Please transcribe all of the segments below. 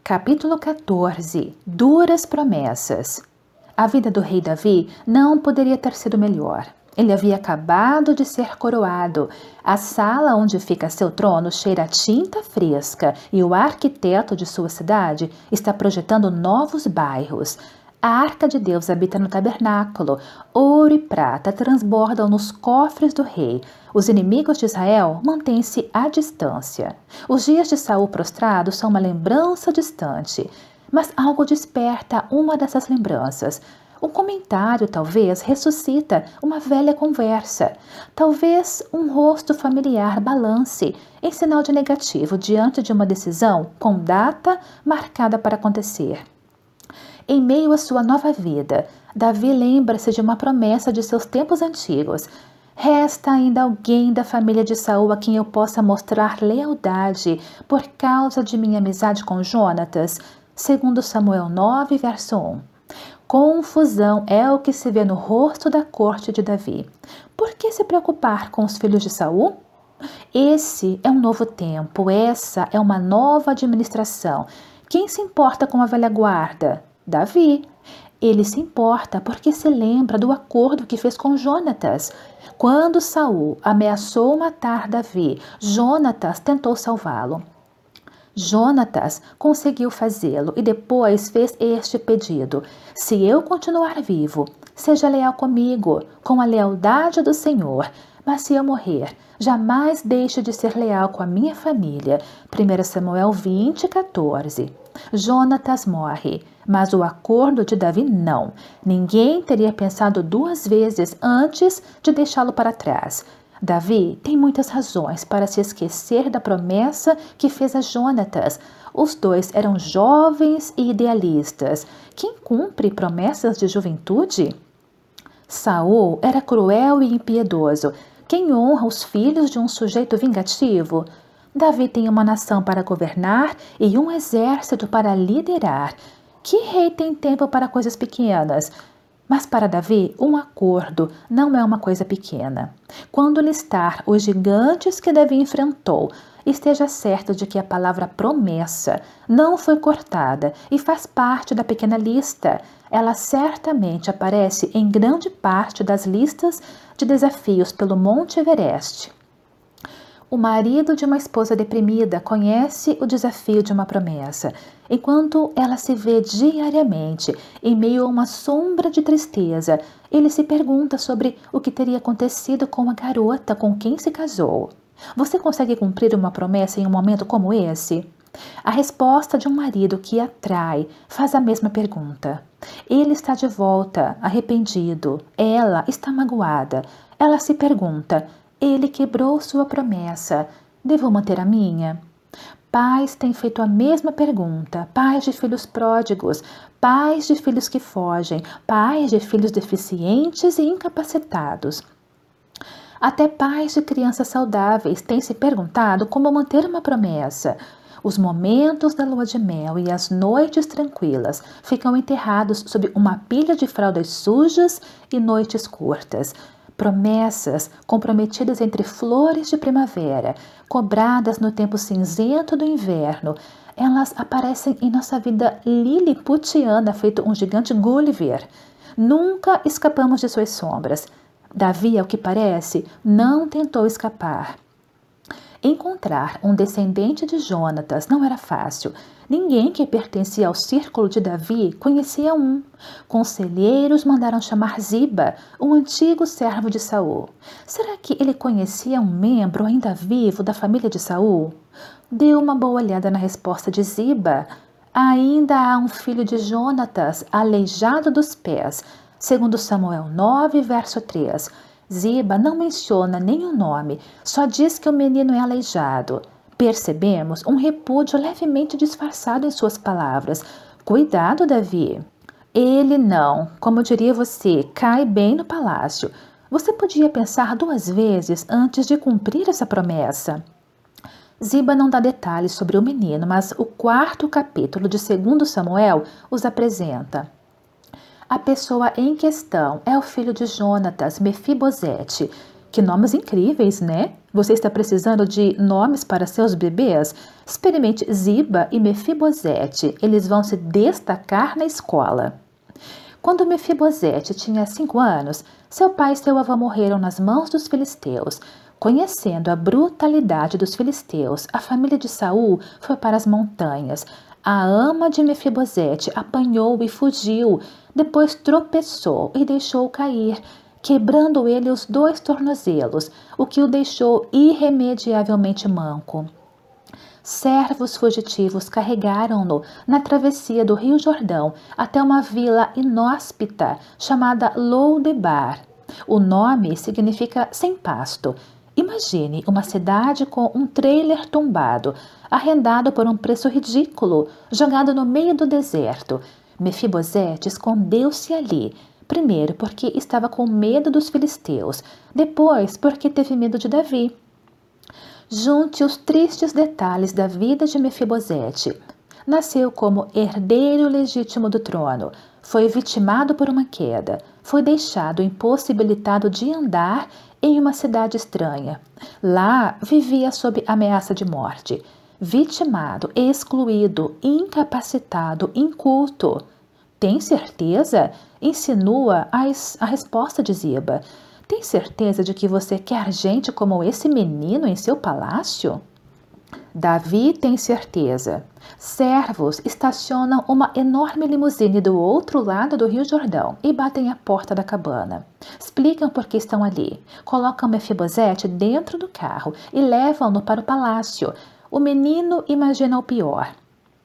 Capítulo 14. Duras promessas. A vida do rei Davi não poderia ter sido melhor. Ele havia acabado de ser coroado. A sala onde fica seu trono cheira a tinta fresca e o arquiteto de sua cidade está projetando novos bairros. A arca de Deus habita no tabernáculo. Ouro e prata transbordam nos cofres do rei. Os inimigos de Israel mantêm-se à distância. Os dias de Saul prostrado são uma lembrança distante. Mas algo desperta uma dessas lembranças. Um comentário, talvez, ressuscita uma velha conversa. Talvez um rosto familiar balance, em sinal de negativo diante de uma decisão com data marcada para acontecer. Em meio à sua nova vida, Davi lembra-se de uma promessa de seus tempos antigos. Resta ainda alguém da família de Saul a quem eu possa mostrar lealdade por causa de minha amizade com Jonatas? Segundo Samuel 9, verso 1. Confusão é o que se vê no rosto da corte de Davi. Por que se preocupar com os filhos de Saul? Esse é um novo tempo, essa é uma nova administração. Quem se importa com a velha guarda? Davi. Ele se importa porque se lembra do acordo que fez com Jonatas. Quando Saul ameaçou matar Davi, Jonatas tentou salvá-lo. Jonatas conseguiu fazê-lo e depois fez este pedido: se eu continuar vivo, seja leal comigo, com a lealdade do Senhor. Mas se eu morrer, jamais deixe de ser leal com a minha família. 1 Samuel 20, 14. Jonatas morre, mas o acordo de Davi não. Ninguém teria pensado duas vezes antes de deixá-lo para trás. Davi tem muitas razões para se esquecer da promessa que fez a Jonatas. Os dois eram jovens e idealistas. Quem cumpre promessas de juventude? Saul era cruel e impiedoso. Quem honra os filhos de um sujeito vingativo? Davi tem uma nação para governar e um exército para liderar. Que rei tem tempo para coisas pequenas? Mas para Davi, um acordo não é uma coisa pequena. Quando listar os gigantes que Davi enfrentou, esteja certo de que a palavra promessa não foi cortada e faz parte da pequena lista. Ela certamente aparece em grande parte das listas de desafios pelo Monte Everest. O marido de uma esposa deprimida conhece o desafio de uma promessa, enquanto ela se vê diariamente em meio a uma sombra de tristeza. Ele se pergunta sobre o que teria acontecido com a garota com quem se casou. Você consegue cumprir uma promessa em um momento como esse? A resposta de um marido que a trai faz a mesma pergunta. Ele está de volta, arrependido. Ela está magoada. Ela se pergunta: ele quebrou sua promessa. Devo manter a minha? Pais têm feito a mesma pergunta. Pais de filhos pródigos, pais de filhos que fogem, pais de filhos deficientes e incapacitados. Até pais de crianças saudáveis têm se perguntado como manter uma promessa. Os momentos da lua de mel e as noites tranquilas ficam enterrados sob uma pilha de fraldas sujas e noites curtas. Promessas comprometidas entre flores de primavera, cobradas no tempo cinzento do inverno, elas aparecem em nossa vida liliputiana, feito um gigante Gulliver. Nunca escapamos de suas sombras. Davi, ao que parece, não tentou escapar. Encontrar um descendente de Jonatas não era fácil. Ninguém que pertencia ao círculo de Davi conhecia um. Conselheiros mandaram chamar Ziba, um antigo servo de Saul. Será que ele conhecia um membro ainda vivo da família de Saul? Deu uma boa olhada na resposta de Ziba. Ainda há um filho de Jonatas, aleijado dos pés. Segundo Samuel 9, verso 3. Ziba não menciona nenhum nome, só diz que o menino é aleijado. Percebemos um repúdio levemente disfarçado em suas palavras. Cuidado, Davi. Ele não, como diria você, cai bem no palácio. Você podia pensar duas vezes antes de cumprir essa promessa. Ziba não dá detalhes sobre o menino, mas o 4º capítulo de 2 Samuel os apresenta. A pessoa em questão é o filho de Jonatas, Mefibosete. Que nomes incríveis, né? Você está precisando de nomes para seus bebês? Experimente Ziba e Mefibosete. Eles vão se destacar na escola. Quando Mefibosete tinha 5 anos, seu pai e seu avô morreram nas mãos dos filisteus. Conhecendo a brutalidade dos filisteus, a família de Saul foi para as montanhas. A ama de Mefibosete apanhou e fugiu. Depois tropeçou e deixou cair, quebrando ele os 2 tornozelos, o que o deixou irremediavelmente manco. Servos fugitivos carregaram-no na travessia do Rio Jordão até uma vila inóspita chamada Lodebar. O nome significa sem pasto. Imagine uma cidade com um trailer tombado, arrendado por um preço ridículo, jogado no meio do deserto. Mefibosete escondeu-se ali, primeiro porque estava com medo dos filisteus, depois porque teve medo de Davi. Junte os tristes detalhes da vida de Mefibosete. Nasceu como herdeiro legítimo do trono, foi vitimado por uma queda, foi deixado impossibilitado de andar em uma cidade estranha. Lá vivia sob ameaça de morte, vitimado, excluído, incapacitado, inculto. Tem certeza? Insinua a resposta de Ziba. Tem certeza de que você quer gente como esse menino em seu palácio? Davi tem certeza. Servos estacionam uma enorme limusine do outro lado do Rio Jordão e batem à porta da cabana. Explicam por que estão ali. Colocam Mefibosete dentro do carro e levam-no para o palácio. O menino imagina o pior.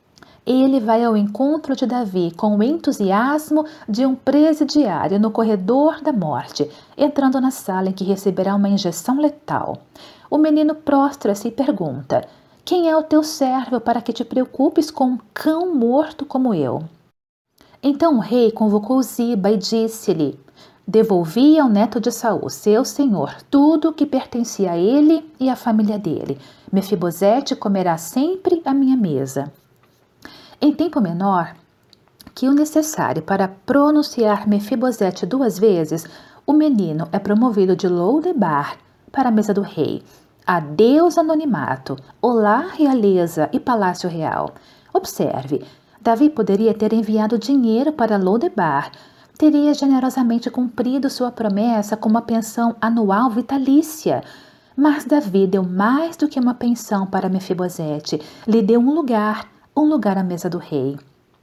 Ele vai ao encontro de Davi com o entusiasmo de um presidiário no corredor da morte, entrando na sala em que receberá uma injeção letal. O menino prostra-se e pergunta: quem é o teu servo para que te preocupes com um cão morto como eu? Então o rei convocou Ziba e disse-lhe: devolvi ao neto de Saul, seu senhor, tudo o que pertencia a ele e à família dele. Mefibosete comerá sempre à minha mesa. Em tempo menor que o necessário para pronunciar Mefibosete 2 vezes, o menino é promovido de Lodebar para a mesa do rei. Adeus anonimato, olá realeza e palácio real. Observe, Davi poderia ter enviado dinheiro para Lodebar, teria generosamente cumprido sua promessa com uma pensão anual vitalícia. Mas Davi deu mais do que uma pensão para Mefibosete, lhe deu um lugar à mesa do rei.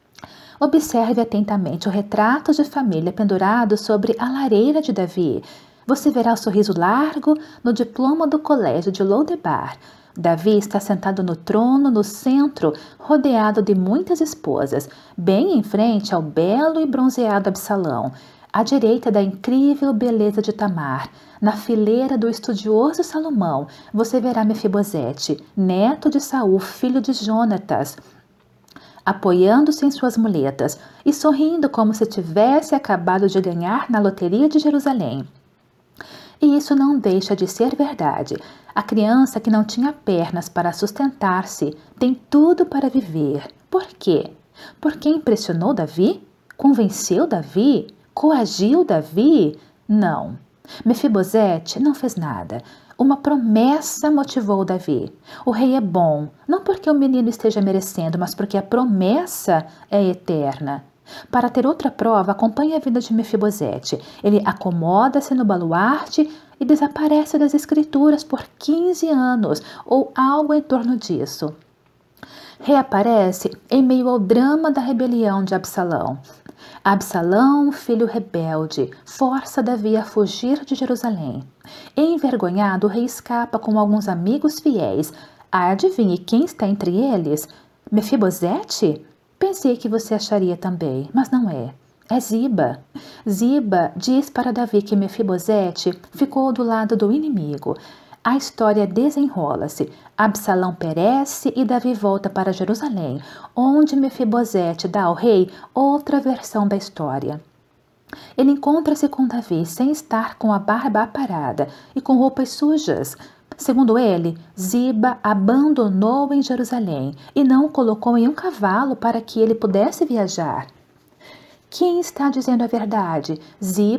Observe atentamente o retrato de família pendurado sobre a lareira de Davi. Você verá o sorriso largo no diploma do colégio de Lodebar. Davi está sentado no trono, no centro, rodeado de muitas esposas, bem em frente ao belo e bronzeado Absalão, à direita da incrível beleza de Tamar. Na fileira do estudioso Salomão, você verá Mefibosete, neto de Saul, filho de Jonatas, apoiando-se em suas muletas e sorrindo como se tivesse acabado de ganhar na loteria de Jerusalém. E isso não deixa de ser verdade. A criança que não tinha pernas para sustentar-se tem tudo para viver. Por quê? Porque impressionou Davi? Convenceu Davi? Coagiu Davi? Não. Mefibosete não fez nada. Uma promessa motivou Davi. O rei é bom, não porque o menino esteja merecendo, mas porque a promessa é eterna. Para ter outra prova, acompanhe a vida de Mefibosete. Ele acomoda-se no baluarte e desaparece das escrituras por 15 anos, ou algo em torno disso. Reaparece em meio ao drama da rebelião de Absalão. Absalão, filho rebelde, força Davi a fugir de Jerusalém. Envergonhado, o rei escapa com alguns amigos fiéis. Adivinhe quem está entre eles? Mefibosete? Pensei que você acharia também, mas não é. É Ziba. Ziba diz para Davi que Mefibosete ficou do lado do inimigo. A história desenrola-se. Absalão perece e Davi volta para Jerusalém, onde Mefibosete dá ao rei outra versão da história. Ele encontra-se com Davi sem estar com a barba aparada e com roupas sujas. Segundo ele, Ziba abandonou em Jerusalém e não o colocou em um cavalo para que ele pudesse viajar. Quem está dizendo a verdade, Ziba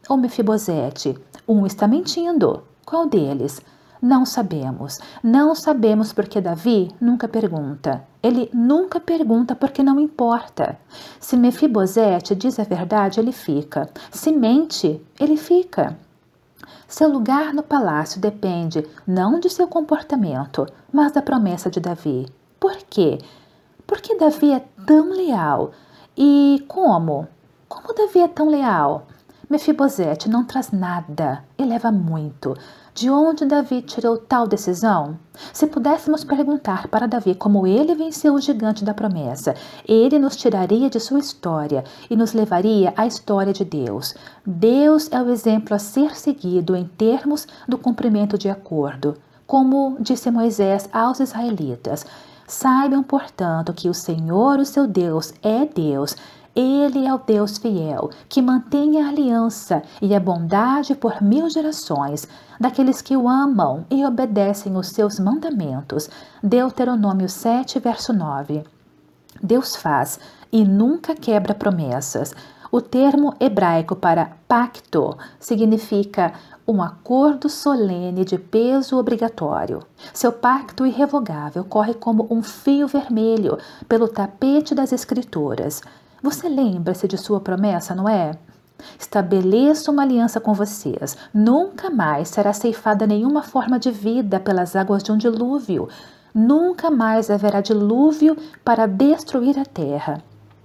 ou Mefibosete? Um está mentindo. Qual deles? Não sabemos. Não sabemos porque Davi nunca pergunta. Ele nunca pergunta porque não importa. Se Mefibosete diz a verdade, ele fica. Se mente, ele fica. Seu lugar no palácio depende não de seu comportamento, mas da promessa de Davi. Por quê? Porque Davi é tão leal. E como? Como Davi é tão leal? Mefibosete não traz nada e leva muito. De onde Davi tirou tal decisão? Se pudéssemos perguntar para Davi como ele venceu o gigante da promessa, ele nos tiraria de sua história e nos levaria à história de Deus. Deus é o exemplo a ser seguido em termos do cumprimento de acordo. Como disse Moisés aos israelitas: saibam, portanto, que o Senhor, o seu Deus, é Deus. Ele é o Deus fiel, que mantém a aliança e a bondade por 1000 gerações, daqueles que o amam e obedecem os seus mandamentos. Deuteronômio 7, verso 9. Deus faz e nunca quebra promessas. O termo hebraico para pacto significa um acordo solene de peso obrigatório. Seu pacto irrevogável corre como um fio vermelho pelo tapete das Escrituras. Você lembra-se de sua promessa, não é? Estabeleço uma aliança com vocês. Nunca mais será ceifada nenhuma forma de vida pelas águas de um dilúvio. Nunca mais haverá dilúvio para destruir a terra.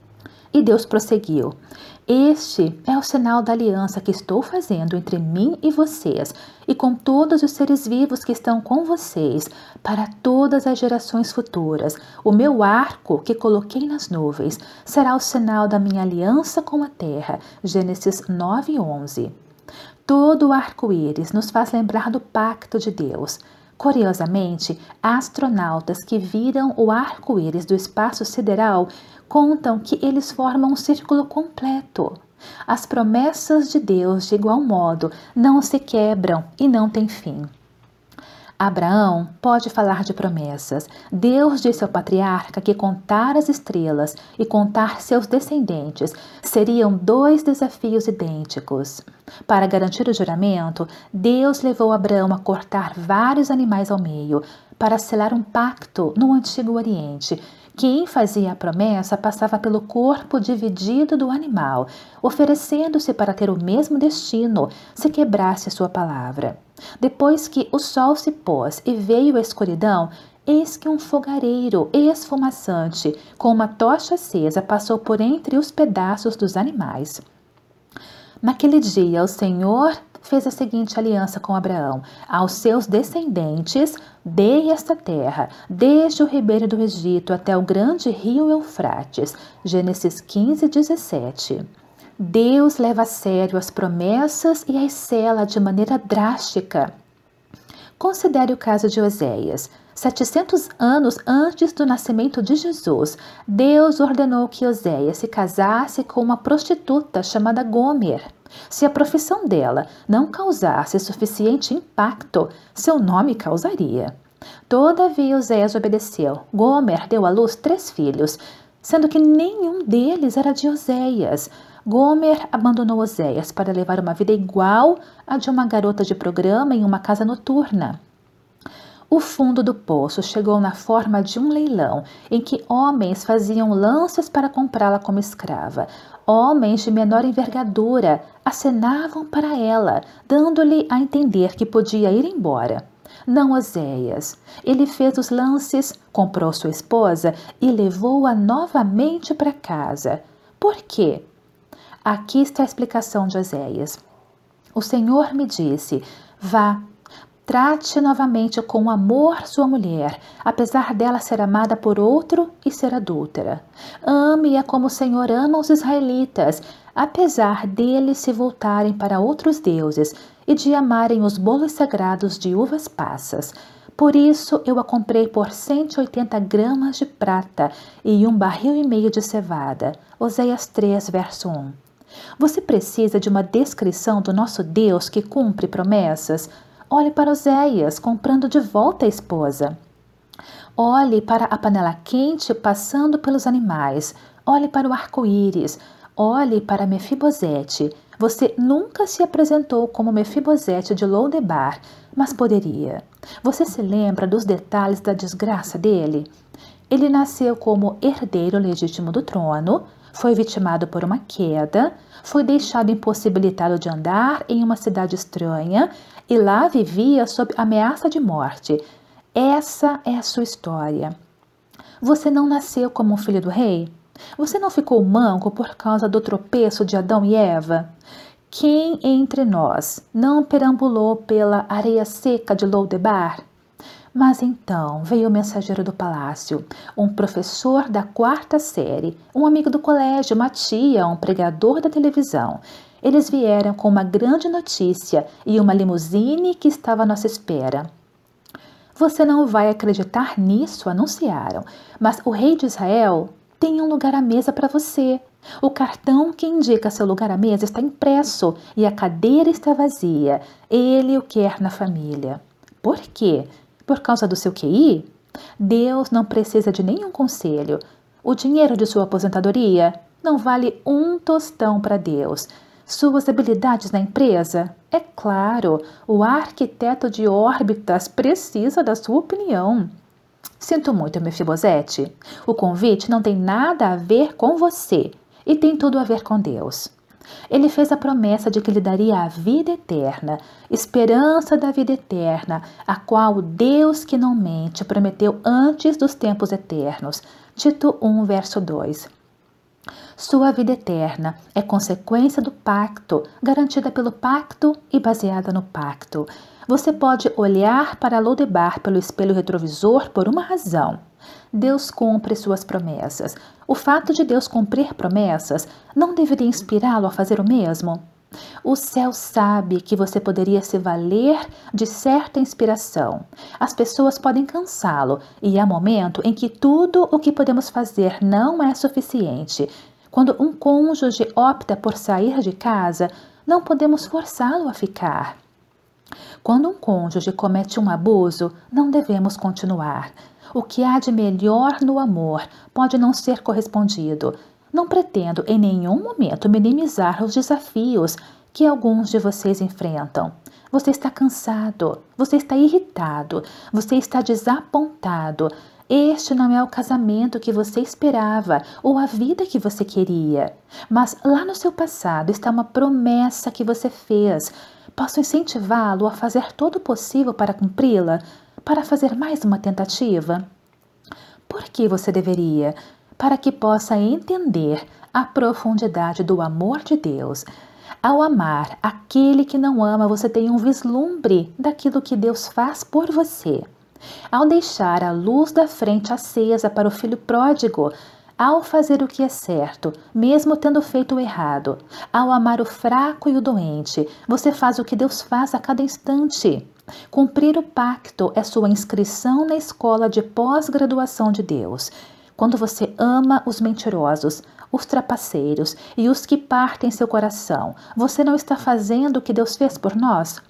E Deus prosseguiu: este é o sinal da aliança que estou fazendo entre mim e vocês, e com todos os seres vivos que estão com vocês, para todas as gerações futuras. O meu arco que coloquei nas nuvens será o sinal da minha aliança com a terra. Gênesis 9:11. Todo o arco-íris nos faz lembrar do pacto de Deus. Curiosamente, astronautas que viram o arco-íris do espaço sideral contam que eles formam um círculo completo. As promessas de Deus, de igual modo, não se quebram e não têm fim. Abraão pode falar de promessas. Deus disse ao patriarca que contar as estrelas e contar seus descendentes seriam 2 desafios idênticos. Para garantir o juramento, Deus levou Abraão a cortar vários animais ao meio para selar um pacto no Antigo Oriente. Quem fazia a promessa passava pelo corpo dividido do animal, oferecendo-se para ter o mesmo destino se quebrasse sua palavra. Depois que o sol se pôs e veio a escuridão, eis que um fogareiro esfumaçante, com uma tocha acesa, passou por entre os pedaços dos animais. Naquele dia, o Senhor fez a seguinte aliança com Abraão: aos seus descendentes dei esta terra, desde o ribeiro do Egito até o grande rio Eufrates. Gênesis 15:17. Deus leva a sério as promessas e as sela de maneira drástica. Considere o caso de Oséias. 700 anos antes do nascimento de Jesus, Deus ordenou que Oséias se casasse com uma prostituta chamada Gomer. Se a profissão dela não causasse suficiente impacto, seu nome causaria. Todavia, Oséias obedeceu. Gomer deu à luz 3 filhos, sendo que nenhum deles era de Oséias. Gomer abandonou Oséias para levar uma vida igual à de uma garota de programa em uma casa noturna. O fundo do poço chegou na forma de um leilão, em que homens faziam lances para comprá-la como escrava. Homens de menor envergadura acenavam para ela, dando-lhe a entender que podia ir embora. Não Oséias. Ele fez os lances, comprou sua esposa e levou-a novamente para casa. Por quê? Aqui está a explicação de Oséias. O Senhor me disse: vá, trate novamente com amor sua mulher, apesar dela ser amada por outro e ser adúltera. Ame-a como o Senhor ama os israelitas, apesar deles se voltarem para outros deuses e de amarem os bolos sagrados de uvas passas. Por isso eu a comprei por 180 gramas de prata e 1,5 barril de cevada. Oséias 3, verso 1. Você precisa de uma descrição do nosso Deus que cumpre promessas? Olhe para Oséias comprando de volta a esposa. Olhe para a panela quente passando pelos animais. Olhe para o arco-íris. olhe para Mefibosete. Você nunca se apresentou como Mefibosete de Lodebar, mas poderia. Você se lembra dos detalhes da desgraça dele? Ele nasceu como herdeiro legítimo do trono, foi vitimado por uma queda, foi deixado impossibilitado de andar em uma cidade estranha e lá vivia sob ameaça de morte. Essa é a sua história. Você não nasceu como um filho do rei? Você não ficou manco por causa do tropeço de Adão e Eva? Quem entre nós não perambulou pela areia seca de Lodebar? Mas então veio o mensageiro do palácio, um professor da 4ª série, um amigo do colégio, uma tia, um pregador da televisão. Eles vieram com uma grande notícia e uma limusine que estava à nossa espera. Você não vai acreditar nisso, anunciaram, mas o rei de Israel tem um lugar à mesa para você. O cartão que indica seu lugar à mesa está impresso e a cadeira está vazia. Ele o quer na família. Por quê? Por causa do seu QI? Deus não precisa de nenhum conselho. O dinheiro de sua aposentadoria não vale um tostão para Deus. Suas habilidades na empresa? É claro, o arquiteto de órbitas precisa da sua opinião. Sinto muito, Mefibosete. O convite não tem nada a ver com você e tem tudo a ver com Deus. Ele fez a promessa de que lhe daria a vida eterna, esperança da vida eterna, a qual o Deus que não mente prometeu antes dos tempos eternos. Tito 1, verso 2. Sua vida eterna é consequência do pacto, garantida pelo pacto e baseada no pacto. Você pode olhar para Lodebar pelo espelho retrovisor por uma razão. Deus cumpre suas promessas. O fato de Deus cumprir promessas não deveria inspirá-lo a fazer o mesmo? O céu sabe que você poderia se valer de certa inspiração. As pessoas podem cansá-lo e há momento em que tudo o que podemos fazer não é suficiente. Quando um cônjuge opta por sair de casa, não podemos forçá-lo a ficar. Quando um cônjuge comete um abuso, não devemos continuar. O que há de melhor no amor pode não ser correspondido. Não pretendo em nenhum momento minimizar os desafios que alguns de vocês enfrentam. Você está cansado, você está irritado, você está desapontado. Este não é o casamento que você esperava ou a vida que você queria. Mas lá no seu passado está uma promessa que você fez. Posso incentivá-lo a fazer todo o possível para cumpri-la? Para fazer mais uma tentativa? Por que você deveria? Para que possa entender a profundidade do amor de Deus. Ao amar aquele que não ama, você tem um vislumbre daquilo que Deus faz por você. Ao deixar a luz da frente acesa para o filho pródigo, ao fazer o que é certo, mesmo tendo feito o errado, ao amar o fraco e o doente, você faz o que Deus faz a cada instante. Cumprir o pacto é sua inscrição na escola de pós-graduação de Deus. Quando você ama os mentirosos, os trapaceiros e os que partem seu coração, você não está fazendo o que Deus fez por nós?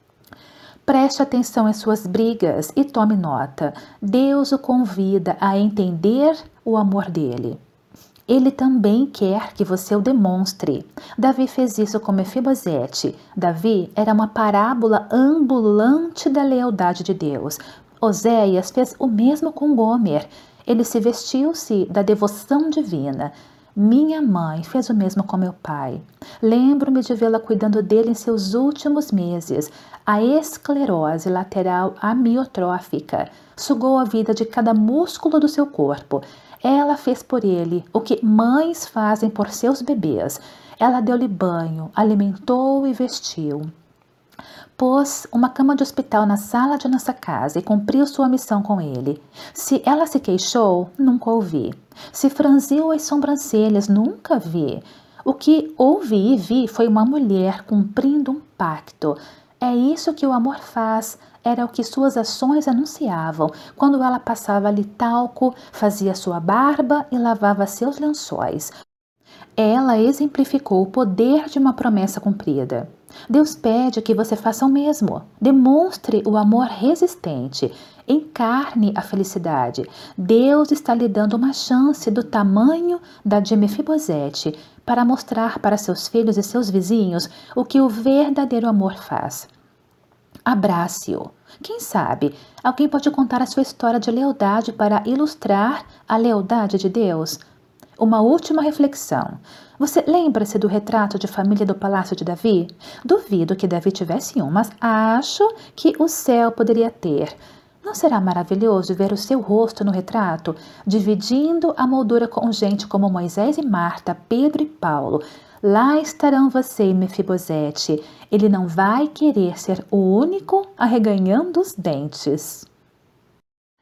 Preste atenção em suas brigas e tome nota. Deus o convida a entender o amor dele. Ele também quer que você o demonstre. Davi fez isso com Mefibosete. Davi era uma parábola ambulante da lealdade de Deus. Oséias fez o mesmo com Gomer. Ele se vestiu-se da devoção divina. Minha mãe fez o mesmo com meu pai. Lembro-me de vê-la cuidando dele em seus últimos meses. A esclerose lateral amiotrófica sugou a vida de cada músculo do seu corpo. Ela fez por ele o que mães fazem por seus bebês. Ela deu-lhe banho, alimentou e vestiu. Pôs uma cama de hospital na sala de nossa casa e cumpriu sua missão com ele. Se ela se queixou, nunca ouvi. Se franziu as sobrancelhas, nunca vi. O que ouvi e vi foi uma mulher cumprindo um pacto. É isso que o amor faz. Era o que suas ações anunciavam, quando ela passava-lhe talco, fazia sua barba e lavava seus lençóis. Ela exemplificou o poder de uma promessa cumprida. Deus pede que você faça o mesmo. Demonstre o amor resistente. Encarne a felicidade. Deus está lhe dando uma chance do tamanho da de Mefibosete para mostrar para seus filhos e seus vizinhos o que o verdadeiro amor faz. Abrace-o. Quem sabe, alguém pode contar a sua história de lealdade para ilustrar a lealdade de Deus? Uma última reflexão. Você lembra-se do retrato de família do Palácio de Davi? Duvido que Davi tivesse um, mas acho que o céu poderia ter. Não será maravilhoso ver o seu rosto no retrato, dividindo a moldura com gente como Moisés e Marta, Pedro e Paulo? Lá estarão você e Mefibosete. Ele não vai querer ser o único arreganhando os dentes.